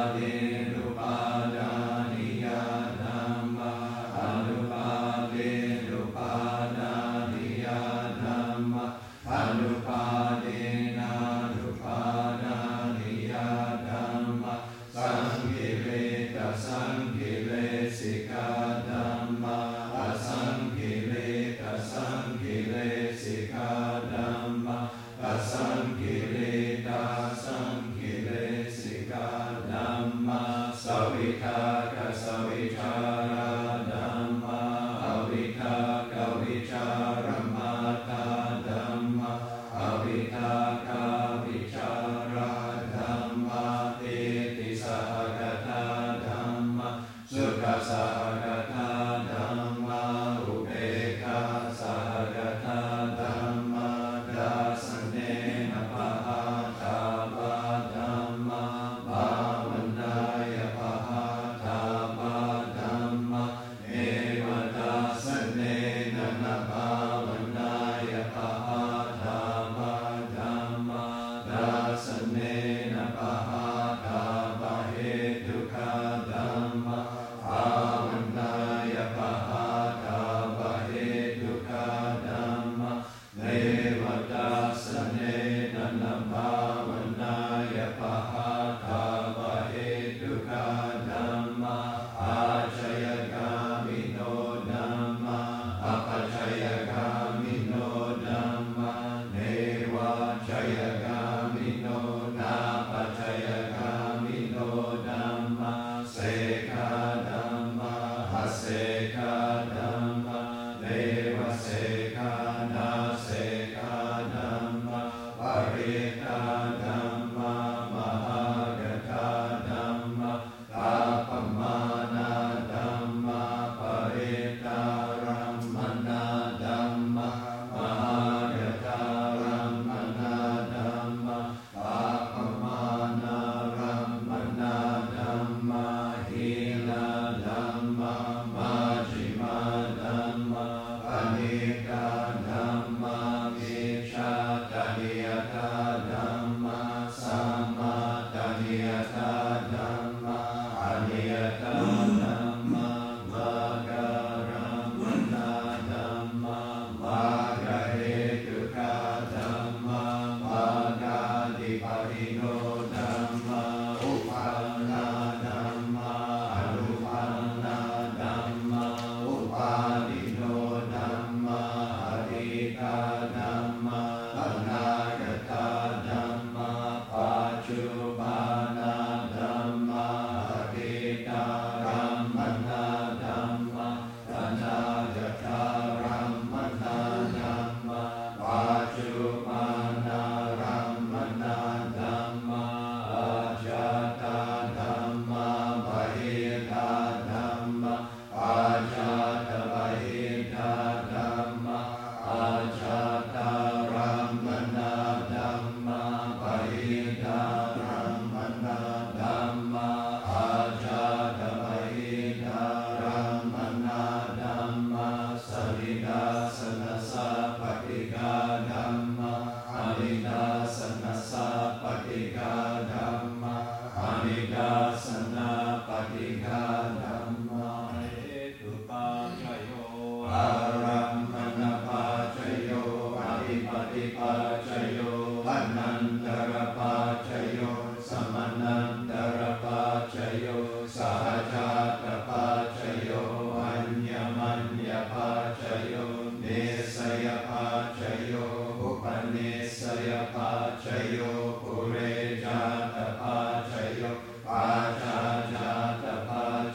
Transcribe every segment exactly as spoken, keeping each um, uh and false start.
เดนุปาดานิยาธัมมาอนุปาเดนุปาดานิยาธัมมาอนุปาเดนานุปาดานิยาธัมมาสังกิเลสสังกิเลสิกาธัมมาอสังกิเลสสังกิเลสิกาธัมมาอสังกิเลสสังกิเลสิกาธัมมาสวิทากสวิชาราธัมมาอวิทากวิชารมาตาธัมมาอวิทากวิชาราธัมมาเตติสหกตาธัมมาสุขสหกตาธัมมาอุเบกขาสหกตาธัมมาดัสเนนะปะหาตาบาธัมมาภาวนาญปะหาตาบาธัมมาเอวดัสเนนะนะภาวนาญปะหาตาบาธัมมาดัสเนนะปะหาตาบาเหตุขะธัมมาภาวนาญปะหาตาบาเหตุขะธัมมาเนวดัสเนนะนะภาวนาญปะหาตาบาเหตุขะธัมมาอาชญกามิโนธัมมาอปัจจยกามิโนธัมมาเนวะชยกามิโนนาปัจจยกามิโนธัมมาเสกาธัมมาหัสเสกาธัมมาเนวะเสกานาเสกาธัมมาปริตาธัมมามหากตาธัมมาตาปมานาธัมมาปริตารัมมนาธัมมามหากตารัมมนาธัมมาตาปมานารัมมนาธัมมาหินาธัมมามาจิมาธัมมาอเนกาธัมมาวิชาตานิยตาธัมมาสัมมาตานิยตาธัมมาอนิยตาธัมมามาการัมมนาธัมมามาคะเหตุขะธัมมามาคาดิปริโนธัมมาอุปันนาธัมมาอนุปันนาธัมมาอุปาทิโนธัมมาอดีตาธัมมาอนาคตาธัมมาปัจจุบันนาธัมมาอดีตารัมมนาธัมมาอนาคตารัมมนาธัมมาปัจจุบันนารัมมนาธัมมาอาจาตาธัมมาปะหิตาธัมมาอาจาตปะหิตาธัมมาอาจาตารัมมนาธัมมาปะหิตารัมมนาธัมมาอาจาตปะหิตารัมมนาธัมมาสนิดาสนัสสะปฏิกาธัมมาอนิดาสนัสสะปฏิกาธัมมาอนิดาสนะปฏิกาธัมมาเหตุปัจจโยอารัมมณปัจจโยอธิปติปัจจโยอนันตรปัจจโยสมนันตรปัจจโยสหชาตปัจจโยอัญญมัญญปัจจโยเนสยปัจจโยอุปเนสยปัจจโยปุเรจาตปัจจโยอาจาจาตปัจ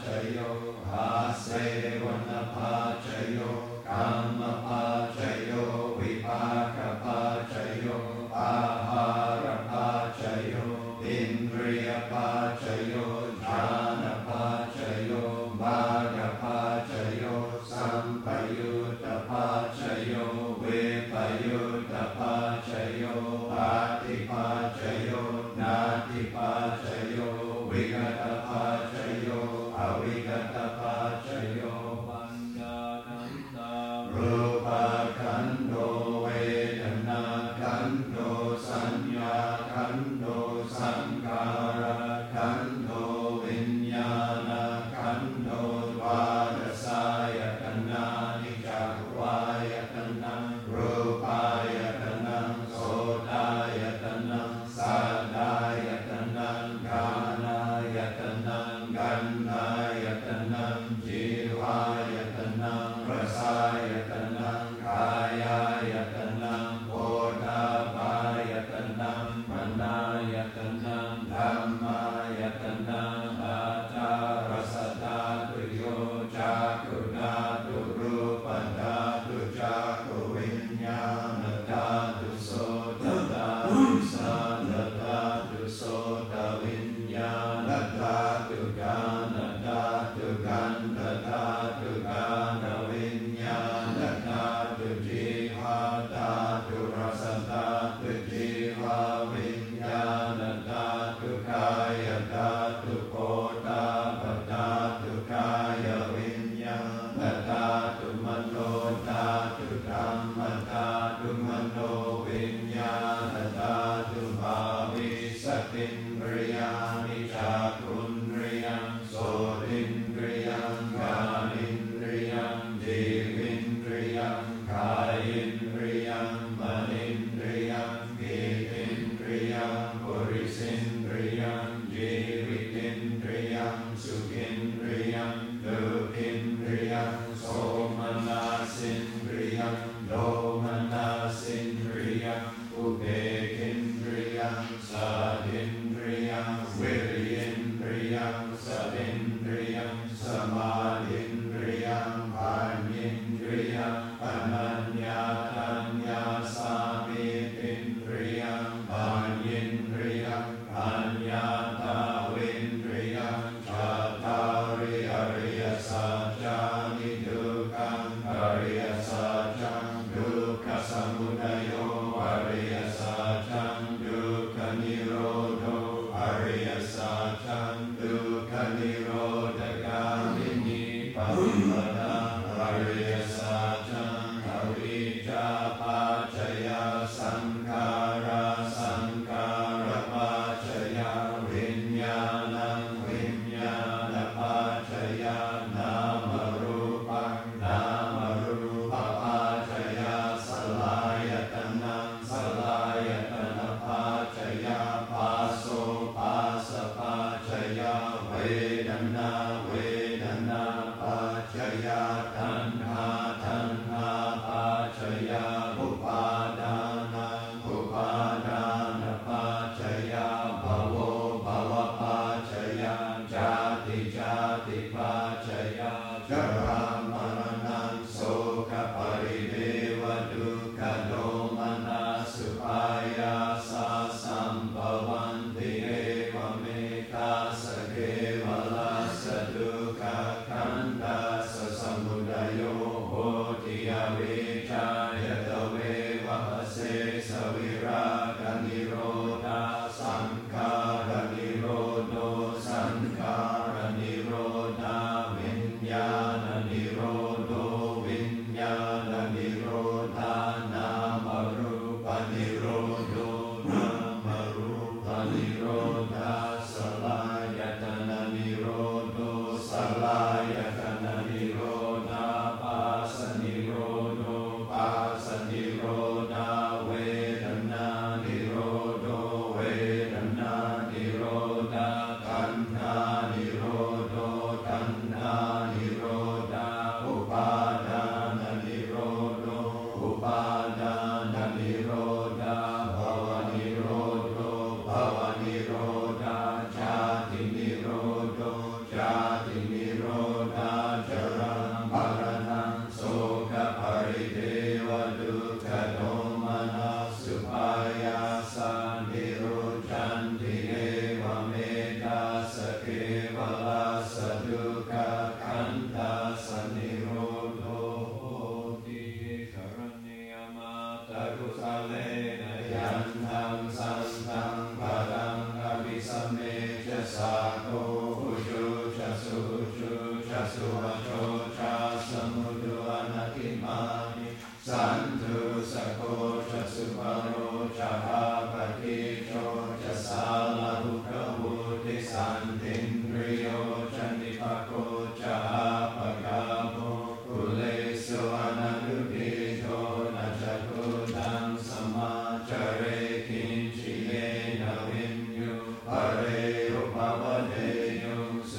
นังกันหายตนังจิวายตนังรสายตนังกายายตนังโพธาภายตนังมนายตนังธัมมายตนังอาจารสธาตุโยจักขุธาตุรูปธาตุจักขุวิญญาณธาตุโสตธาตุสัทธาตุโสตวิญญาณธาตุกาณธาตุกันธธาตุกาณวิญญาณธาตุจิวาธาตุรสธาตุจิวาวิญญาณธาตุกายธาตุโพธาปธาตุกายวิญญาณธาตุมโนธาตุธรรมธาตุมโนวิญญาณธาตุภาวิสตินเรียานิจักขุนเรียงโสตินเรียงกาลินเรียงจีวินเรียงกายินเรียงมณินเรียงกิตินเรียงปุริสินเรียงจีวิตินเรียงสุขินเรียงดุขินเรียงโสมนัสสินเรียงโดมนัสสินเรียงอุเบกินเรียงสาดินเรียงวิริยินเรียงสตินเรียงสมาธินเรียงปัญญินเรียงอนัญญาตัญญาสามิตินเรียงปัญญินเรียงปัญญาตาวินเรียงชัตตาริอริยสัจจานิทุกขังอริยสัจจังทุกขสมุทัยโยอริยสัจจังทุกขนิโรธอริยสัจจังทุกขนิโรธกามินีปฏิปทาอริยสัจจังอวิชชาปัจจยสังขาราสังขารปัจจยวิญญาณังวิญญาณปัจจยนามรูปังนามรูปปัจจยสลายตนังสลายตนะปัจจยปัสโสปัสสะปัจจยเวทนาเวทนาปัจจยตัณหาตัณหาปัจจยอุปาทานังอุปาทานปัจจยภโวภวปัจจยชาติชาติปัจจยชรามรณะโสกปริเทวทุกขโทมนัสสุปายาสาสัมภวันติเอวเมตาสเกวลัสสะทุกขขันธัสสะสมุทัยโยโหติอวิชชายตเววะเสสวิราคนิโรธาสังขารนิโรโธสังขารนิโรธาวิญญาณนิโรโธวิญญาณนิโรธานามรูปนิโรโธนามรูปนิโรธาสลายตนะนิโรโธสลายตนะนิโรธาปัสสนิโรโธปัสสนิโรธาเวทนานิโรโธเวทนานิโรธาตัณหานิโรโธตัณหานิโรธาอุปาทานนิโรโธอุปาทานนิโรธาภวนิโรโธภวนิโรธาชาตินิโรโธชาตินิโรธาจรังมรณังโสกปริเทวทุกขโทมนัสสุปายาสันติรุจันติเอวเมตาสเกวลัสสะทุกขขันธัสสะนิโรโธโหติกรณียมาตกุสะเลนะยันทังสันตังปะรังอภิสัมเมจะสาโกอุจุจะสุจุจะสุวะโชจะสมุตุอนาคิมานิสันตุสะโกจะสุปโรจะหาปฏิโชจะสาลาหุกวุติสันตินริโยจะนิปโกจะหาปะกาโมกุเลสุอนันตุปิโชนะจักขุตังสมาจเรกินจิเยนะวินยุปะเรอุปะวะเทยุสุ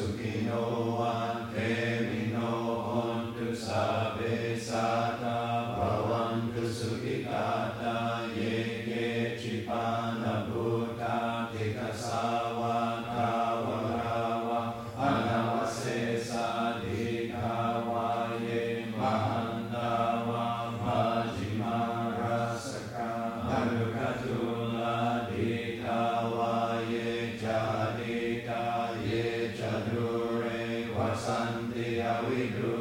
วัสสันติอวิรุ